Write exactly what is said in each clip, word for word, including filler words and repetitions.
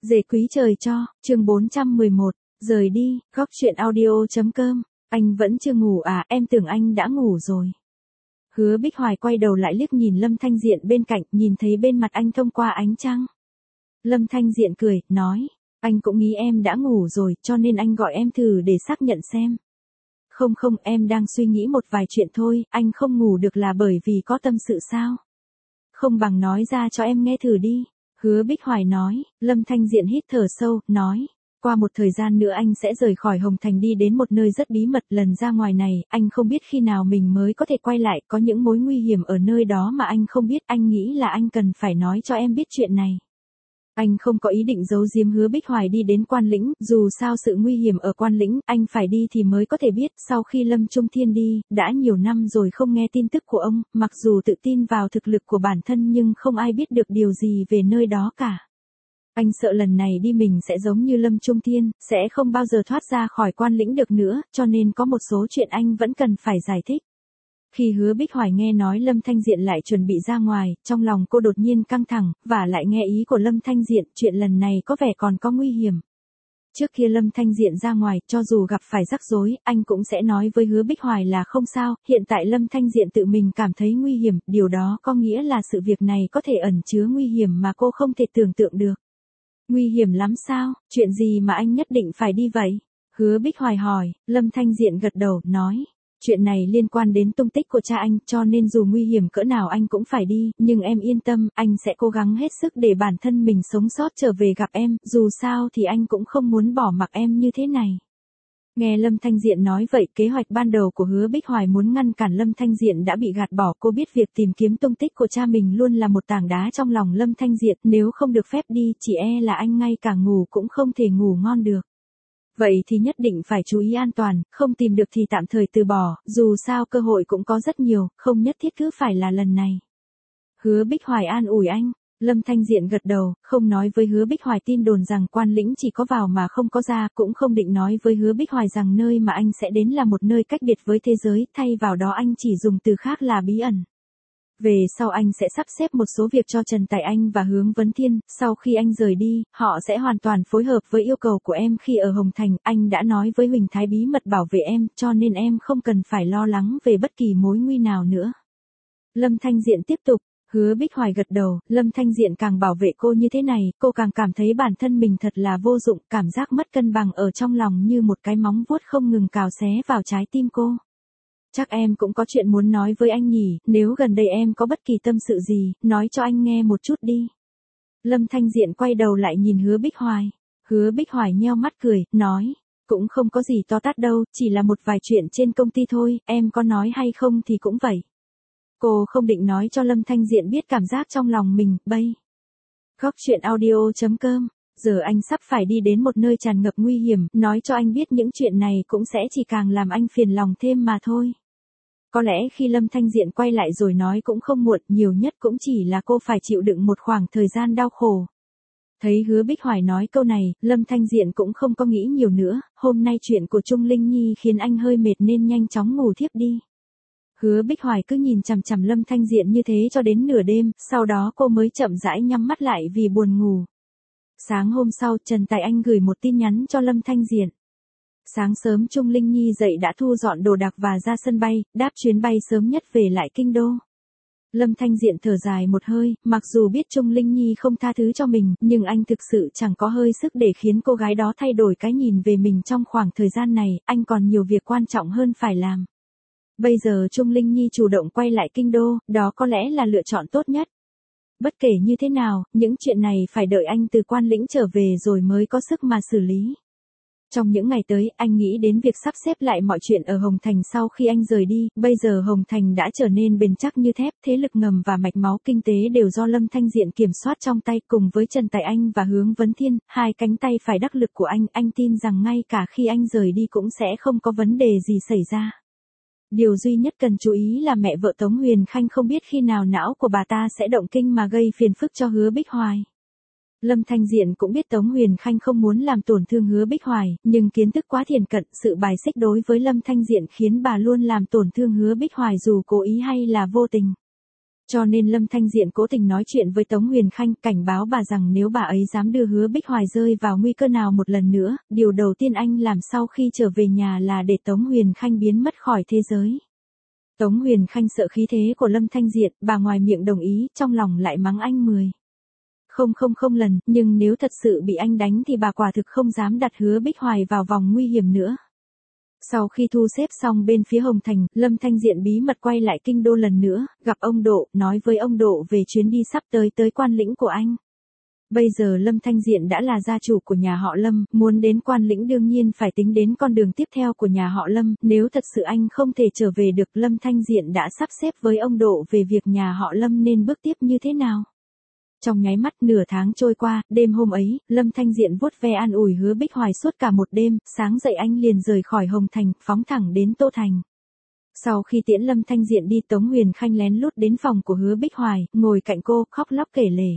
Dề quý trời cho, chương bốn trăm mười một, rời đi, góc chuyện audio.com, anh vẫn chưa ngủ à, em tưởng anh đã ngủ rồi. Hứa Bích Hoài quay đầu lại liếc nhìn Lâm Thanh Diện bên cạnh, nhìn thấy bên mặt anh thông qua ánh trăng. Lâm Thanh Diện cười, nói, anh cũng nghĩ em đã ngủ rồi, cho nên anh gọi em thử để xác nhận xem. Không không, em đang suy nghĩ một vài chuyện thôi, anh không ngủ được là bởi vì có tâm sự sao? Không bằng nói ra cho em nghe thử đi. Hứa Bích Hoài nói. Lâm Thanh Diện hít thở sâu, nói, qua một thời gian nữa anh sẽ rời khỏi Hồng Thành đi đến một nơi rất bí mật, lần ra ngoài này, anh không biết khi nào mình mới có thể quay lại, có những mối nguy hiểm ở nơi đó mà anh không biết, anh nghĩ là anh cần phải nói cho em biết chuyện này. Anh không có ý định giấu giếm Hứa Bích Hoài đi đến Quan Lĩnh, dù sao sự nguy hiểm ở Quan Lĩnh, anh phải đi thì mới có thể biết, sau khi Lâm Trung Thiên đi, đã nhiều năm rồi không nghe tin tức của ông, mặc dù tự tin vào thực lực của bản thân nhưng không ai biết được điều gì về nơi đó cả. Anh sợ lần này đi mình sẽ giống như Lâm Trung Thiên, sẽ không bao giờ thoát ra khỏi Quan Lĩnh được nữa, cho nên có một số chuyện anh vẫn cần phải giải thích. Khi Hứa Bích Hoài nghe nói Lâm Thanh Diện lại chuẩn bị ra ngoài, trong lòng cô đột nhiên căng thẳng, và lại nghe ý của Lâm Thanh Diện, chuyện lần này có vẻ còn có nguy hiểm. Trước kia Lâm Thanh Diện ra ngoài, cho dù gặp phải rắc rối, anh cũng sẽ nói với Hứa Bích Hoài là không sao, hiện tại Lâm Thanh Diện tự mình cảm thấy nguy hiểm, điều đó có nghĩa là sự việc này có thể ẩn chứa nguy hiểm mà cô không thể tưởng tượng được. Nguy hiểm lắm sao, chuyện gì mà anh nhất định phải đi vậy? Hứa Bích Hoài hỏi. Lâm Thanh Diện gật đầu, nói. Chuyện này liên quan đến tung tích của cha anh, cho nên dù nguy hiểm cỡ nào anh cũng phải đi, nhưng em yên tâm, anh sẽ cố gắng hết sức để bản thân mình sống sót trở về gặp em, dù sao thì anh cũng không muốn bỏ mặc em như thế này. Nghe Lâm Thanh Diện nói vậy, kế hoạch ban đầu của Hứa Bích Hoài muốn ngăn cản Lâm Thanh Diện đã bị gạt bỏ, cô biết việc tìm kiếm tung tích của cha mình luôn là một tảng đá trong lòng Lâm Thanh Diện, nếu không được phép đi, chỉ e là anh ngay cả ngủ cũng không thể ngủ ngon được. Vậy thì nhất định phải chú ý an toàn, không tìm được thì tạm thời từ bỏ, dù sao cơ hội cũng có rất nhiều, không nhất thiết cứ phải là lần này. Hứa Bích Hoài an ủi anh. Lâm Thanh Diện gật đầu, không nói với Hứa Bích Hoài tin đồn rằng Quan Lĩnh chỉ có vào mà không có ra, cũng không định nói với Hứa Bích Hoài rằng nơi mà anh sẽ đến là một nơi cách biệt với thế giới, thay vào đó anh chỉ dùng từ khác là bí ẩn. Về sau anh sẽ sắp xếp một số việc cho Trần Tài Anh và Hướng Vấn Thiên, sau khi anh rời đi, họ sẽ hoàn toàn phối hợp với yêu cầu của em khi ở Hồng Thành, anh đã nói với Huỳnh Thái bí mật bảo vệ em, cho nên em không cần phải lo lắng về bất kỳ mối nguy nào nữa. Lâm Thanh Diện tiếp tục. Hứa Bích Hoài gật đầu, Lâm Thanh Diện càng bảo vệ cô như thế này, cô càng cảm thấy bản thân mình thật là vô dụng, cảm giác mất cân bằng ở trong lòng như một cái móng vuốt không ngừng cào xé vào trái tim cô. Chắc em cũng có chuyện muốn nói với anh nhỉ, nếu gần đây em có bất kỳ tâm sự gì, nói cho anh nghe một chút đi. Lâm Thanh Diện quay đầu lại nhìn Hứa Bích Hoài. Hứa Bích Hoài nheo mắt cười, nói, cũng không có gì to tát đâu, chỉ là một vài chuyện trên công ty thôi, em có nói hay không thì cũng vậy. Cô không định nói cho Lâm Thanh Diện biết cảm giác trong lòng mình, bây. Góc chuyện audio.com, giờ anh sắp phải đi đến một nơi tràn ngập nguy hiểm, nói cho anh biết những chuyện này cũng sẽ chỉ càng làm anh phiền lòng thêm mà thôi. Có lẽ khi Lâm Thanh Diện quay lại rồi nói cũng không muộn, nhiều nhất cũng chỉ là cô phải chịu đựng một khoảng thời gian đau khổ. Thấy Hứa Bích Hoài nói câu này, Lâm Thanh Diện cũng không có nghĩ nhiều nữa, hôm nay chuyện của Trung Linh Nhi khiến anh hơi mệt nên nhanh chóng ngủ thiếp đi. Hứa Bích Hoài cứ nhìn chằm chằm Lâm Thanh Diện như thế cho đến nửa đêm, sau đó cô mới chậm rãi nhắm mắt lại vì buồn ngủ. Sáng hôm sau, Trần Tài Anh gửi một tin nhắn cho Lâm Thanh Diện. Sáng sớm Trung Linh Nhi dậy đã thu dọn đồ đạc và ra sân bay, đáp chuyến bay sớm nhất về lại kinh đô. Lâm Thanh Diện thở dài một hơi, mặc dù biết Trung Linh Nhi không tha thứ cho mình, nhưng anh thực sự chẳng có hơi sức để khiến cô gái đó thay đổi cái nhìn về mình trong khoảng thời gian này, anh còn nhiều việc quan trọng hơn phải làm. Bây giờ Trung Linh Nhi chủ động quay lại kinh đô, đó có lẽ là lựa chọn tốt nhất. Bất kể như thế nào, những chuyện này phải đợi anh từ Quan Lĩnh trở về rồi mới có sức mà xử lý. Trong những ngày tới, anh nghĩ đến việc sắp xếp lại mọi chuyện ở Hồng Thành sau khi anh rời đi, bây giờ Hồng Thành đã trở nên bền chắc như thép, thế lực ngầm và mạch máu kinh tế đều do Lâm Thanh Diện kiểm soát trong tay, cùng với Trần Tài Anh và Hướng Vấn Thiên, hai cánh tay phải đắc lực của anh, anh tin rằng ngay cả khi anh rời đi cũng sẽ không có vấn đề gì xảy ra. Điều duy nhất cần chú ý là mẹ vợ Tống Huyền Khanh không biết khi nào não của bà ta sẽ động kinh mà gây phiền phức cho Hứa Bích Hoài. Lâm Thanh Diện cũng biết Tống Huyền Khanh không muốn làm tổn thương Hứa Bích Hoài, nhưng kiến thức quá thiển cận, sự bài xích đối với Lâm Thanh Diện khiến bà luôn làm tổn thương Hứa Bích Hoài dù cố ý hay là vô tình. Cho nên Lâm Thanh Diện cố tình nói chuyện với Tống Huyền Khanh, cảnh báo bà rằng nếu bà ấy dám đưa Hứa Bích Hoài rơi vào nguy cơ nào một lần nữa, điều đầu tiên anh làm sau khi trở về nhà là để Tống Huyền Khanh biến mất khỏi thế giới. Tống Huyền Khanh sợ khí thế của Lâm Thanh Diện, bà ngoài miệng đồng ý, trong lòng lại mắng anh mười. Không không không lần, nhưng nếu thật sự bị anh đánh thì bà quả thực không dám đặt Hứa Bích Hoài vào vòng nguy hiểm nữa. Sau khi thu xếp xong bên phía Hồng Thành, Lâm Thanh Diện bí mật quay lại kinh đô lần nữa, gặp ông Độ, nói với ông Độ về chuyến đi sắp tới tới Quan Lĩnh của anh. Bây giờ Lâm Thanh Diện đã là gia chủ của nhà họ Lâm, muốn đến Quan Lĩnh đương nhiên phải tính đến con đường tiếp theo của nhà họ Lâm, nếu thật sự anh không thể trở về được, Lâm Thanh Diện đã sắp xếp với ông Độ về việc nhà họ Lâm nên bước tiếp như thế nào. Trong nháy mắt nửa tháng trôi qua, đêm hôm ấy, Lâm Thanh Diện vuốt ve an ủi Hứa Bích Hoài suốt cả một đêm, sáng dậy anh liền rời khỏi Hồng Thành, phóng thẳng đến Tô Thành. Sau khi tiễn Lâm Thanh Diện đi, Tống Huyền Khanh lén lút đến phòng của Hứa Bích Hoài, ngồi cạnh cô, khóc lóc kể lể.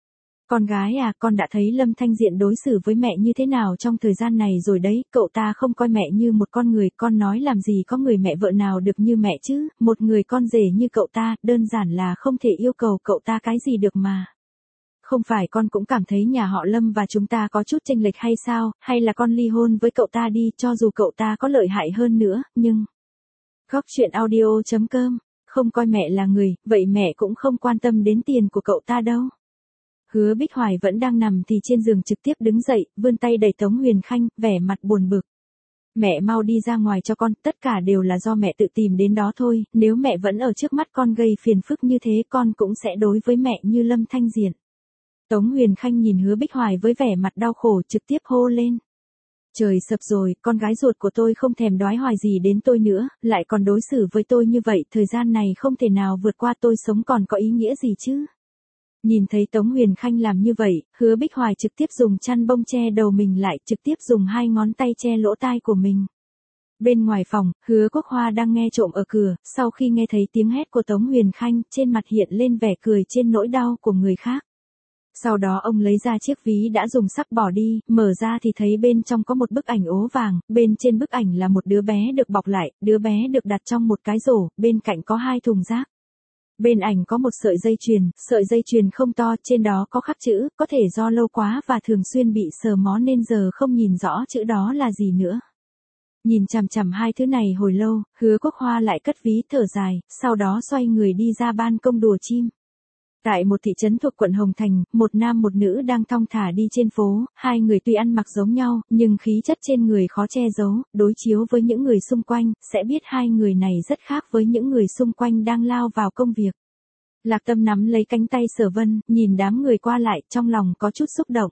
Con gái à, con đã thấy Lâm Thanh Diện đối xử với mẹ như thế nào trong thời gian này rồi đấy, cậu ta không coi mẹ như một con người, con nói làm gì có người mẹ vợ nào được như mẹ chứ, một người con rể như cậu ta, đơn giản là không thể yêu cầu cậu ta cái gì được mà. Không phải con cũng cảm thấy nhà họ Lâm và chúng ta có chút chênh lệch hay sao, hay là con ly hôn với cậu ta đi, cho dù cậu ta có lợi hại hơn nữa, nhưng... Góc truyện audio chấm com, không coi mẹ là người, vậy mẹ cũng không quan tâm đến tiền của cậu ta đâu. Hứa Bích Hoài vẫn đang nằm thì trên giường trực tiếp đứng dậy, vươn tay đẩy Tống Huyền Khanh, vẻ mặt buồn bực. Mẹ mau đi ra ngoài cho con, tất cả đều là do mẹ tự tìm đến đó thôi, nếu mẹ vẫn ở trước mắt con gây phiền phức như thế con cũng sẽ đối với mẹ như Lâm Thanh Diện. Tống Huyền Khanh nhìn Hứa Bích Hoài với vẻ mặt đau khổ trực tiếp hô lên. Trời sập rồi, con gái ruột của tôi không thèm đoái hoài gì đến tôi nữa, lại còn đối xử với tôi như vậy, thời gian này không thể nào vượt qua tôi sống còn có ý nghĩa gì chứ. Nhìn thấy Tống Huyền Khanh làm như vậy, Hứa Bích Hoài trực tiếp dùng chăn bông che đầu mình lại, trực tiếp dùng hai ngón tay che lỗ tai của mình. Bên ngoài phòng, Hứa Quốc Hoa đang nghe trộm ở cửa, sau khi nghe thấy tiếng hét của Tống Huyền Khanh, trên mặt hiện lên vẻ cười trên nỗi đau của người khác. Sau đó ông lấy ra chiếc ví đã dùng sắc bỏ đi, mở ra thì thấy bên trong có một bức ảnh ố vàng, bên trên bức ảnh là một đứa bé được bọc lại, đứa bé được đặt trong một cái rổ, bên cạnh có hai thùng rác. Bên ảnh có một sợi dây chuyền, sợi dây chuyền không to, trên đó có khắc chữ, có thể do lâu quá và thường xuyên bị sờ mó nên giờ không nhìn rõ chữ đó là gì nữa. Nhìn chằm chằm hai thứ này hồi lâu, Hứa Quốc Hoa lại cất ví thở dài, sau đó xoay người đi ra ban công đùa chim. Tại một thị trấn thuộc quận Hồng Thành, một nam một nữ đang thong thả đi trên phố, hai người tuy ăn mặc giống nhau, nhưng khí chất trên người khó che giấu, đối chiếu với những người xung quanh, sẽ biết hai người này rất khác với những người xung quanh đang lao vào công việc. Lạc Tâm nắm lấy cánh tay Sở Vân, nhìn đám người qua lại, trong lòng có chút xúc động.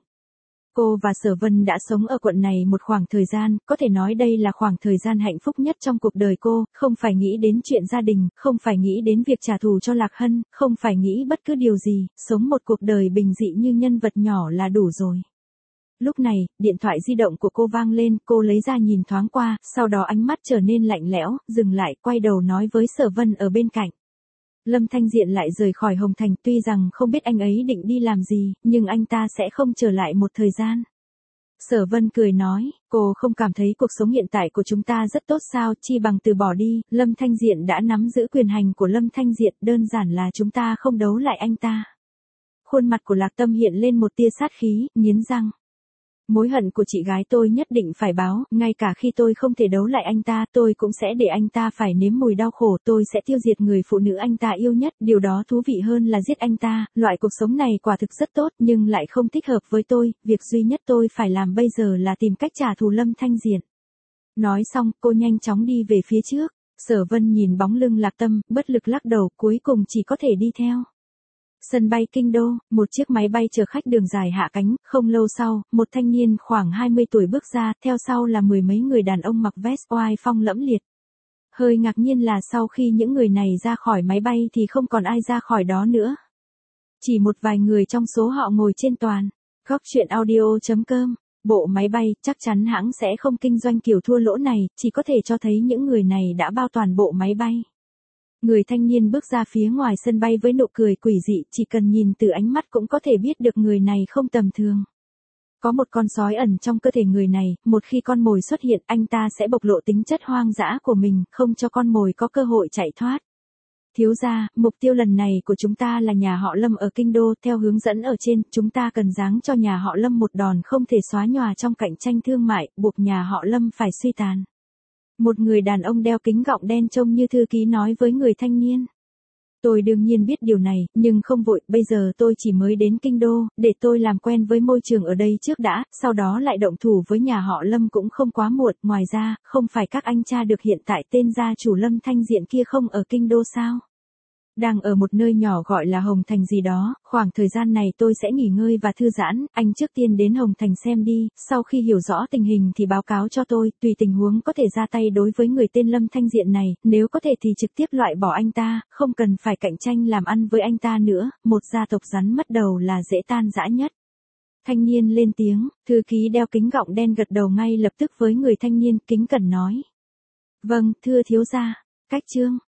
Cô và Sở Vân đã sống ở quận này một khoảng thời gian, có thể nói đây là khoảng thời gian hạnh phúc nhất trong cuộc đời cô, không phải nghĩ đến chuyện gia đình, không phải nghĩ đến việc trả thù cho Lạc Hân, không phải nghĩ bất cứ điều gì, sống một cuộc đời bình dị như nhân vật nhỏ là đủ rồi. Lúc này, điện thoại di động của cô vang lên, cô lấy ra nhìn thoáng qua, sau đó ánh mắt trở nên lạnh lẽo, dừng lại, quay đầu nói với Sở Vân ở bên cạnh. Lâm Thanh Diện lại rời khỏi Hồng Thành, tuy rằng không biết anh ấy định đi làm gì, nhưng anh ta sẽ không trở lại một thời gian. Sở Vân cười nói, cô không cảm thấy cuộc sống hiện tại của chúng ta rất tốt sao, chi bằng từ bỏ đi, Lâm Thanh Diện đã nắm giữ quyền hành của Lâm Thanh Diện, đơn giản là chúng ta không đấu lại anh ta. Khuôn mặt của Lạc Tâm hiện lên một tia sát khí, nghiến răng. Mối hận của chị gái tôi nhất định phải báo, ngay cả khi tôi không thể đấu lại anh ta, tôi cũng sẽ để anh ta phải nếm mùi đau khổ, tôi sẽ tiêu diệt người phụ nữ anh ta yêu nhất, điều đó thú vị hơn là giết anh ta, loại cuộc sống này quả thực rất tốt, nhưng lại không thích hợp với tôi, việc duy nhất tôi phải làm bây giờ là tìm cách trả thù Lâm Thanh Diện. Nói xong, cô nhanh chóng đi về phía trước, Sở Vân nhìn bóng lưng Lạc Tâm, bất lực lắc đầu, cuối cùng chỉ có thể đi theo. Sân bay Kinh Đô, một chiếc máy bay chở khách đường dài hạ cánh, không lâu sau, một thanh niên khoảng hai mươi tuổi bước ra, theo sau là mười mấy người đàn ông mặc vest oai phong lẫm liệt. Hơi ngạc nhiên là sau khi những người này ra khỏi máy bay thì không còn ai ra khỏi đó nữa. Chỉ một vài người trong số họ ngồi trên toàn. Góc truyện audio chấm com, bộ máy bay, chắc chắn hãng sẽ không kinh doanh kiểu thua lỗ này, chỉ có thể cho thấy những người này đã bao toàn bộ máy bay. Người thanh niên bước ra phía ngoài sân bay với nụ cười quỷ dị, chỉ cần nhìn từ ánh mắt cũng có thể biết được người này không tầm thường. Có một con sói ẩn trong cơ thể người này, một khi con mồi xuất hiện anh ta sẽ bộc lộ tính chất hoang dã của mình, không cho con mồi có cơ hội chạy thoát. Thiếu gia, mục tiêu lần này của chúng ta là nhà họ Lâm ở Kinh Đô, theo hướng dẫn ở trên, chúng ta cần giáng cho nhà họ Lâm một đòn không thể xóa nhòa trong cạnh tranh thương mại, buộc nhà họ Lâm phải suy tàn. Một người đàn ông đeo kính gọng đen trông như thư ký nói với người thanh niên. Tôi đương nhiên biết điều này, nhưng không vội, bây giờ tôi chỉ mới đến Kinh Đô, để tôi làm quen với môi trường ở đây trước đã, sau đó lại động thủ với nhà họ Lâm cũng không quá muộn, ngoài ra, không phải các anh tra được hiện tại tên gia chủ Lâm Thanh Diện kia không ở Kinh Đô sao? Đang ở một nơi nhỏ gọi là Hồng Thành gì đó, khoảng thời gian này tôi sẽ nghỉ ngơi và thư giãn, anh trước tiên đến Hồng Thành xem đi, sau khi hiểu rõ tình hình thì báo cáo cho tôi, tùy tình huống có thể ra tay đối với người tên Lâm Thanh Diện này, nếu có thể thì trực tiếp loại bỏ anh ta, không cần phải cạnh tranh làm ăn với anh ta nữa, một gia tộc rắn mất đầu là dễ tan rã nhất. Thanh niên lên tiếng, thư ký đeo kính gọng đen gật đầu ngay lập tức với người thanh niên, kính cẩn nói. Vâng, thưa thiếu gia, cách chương.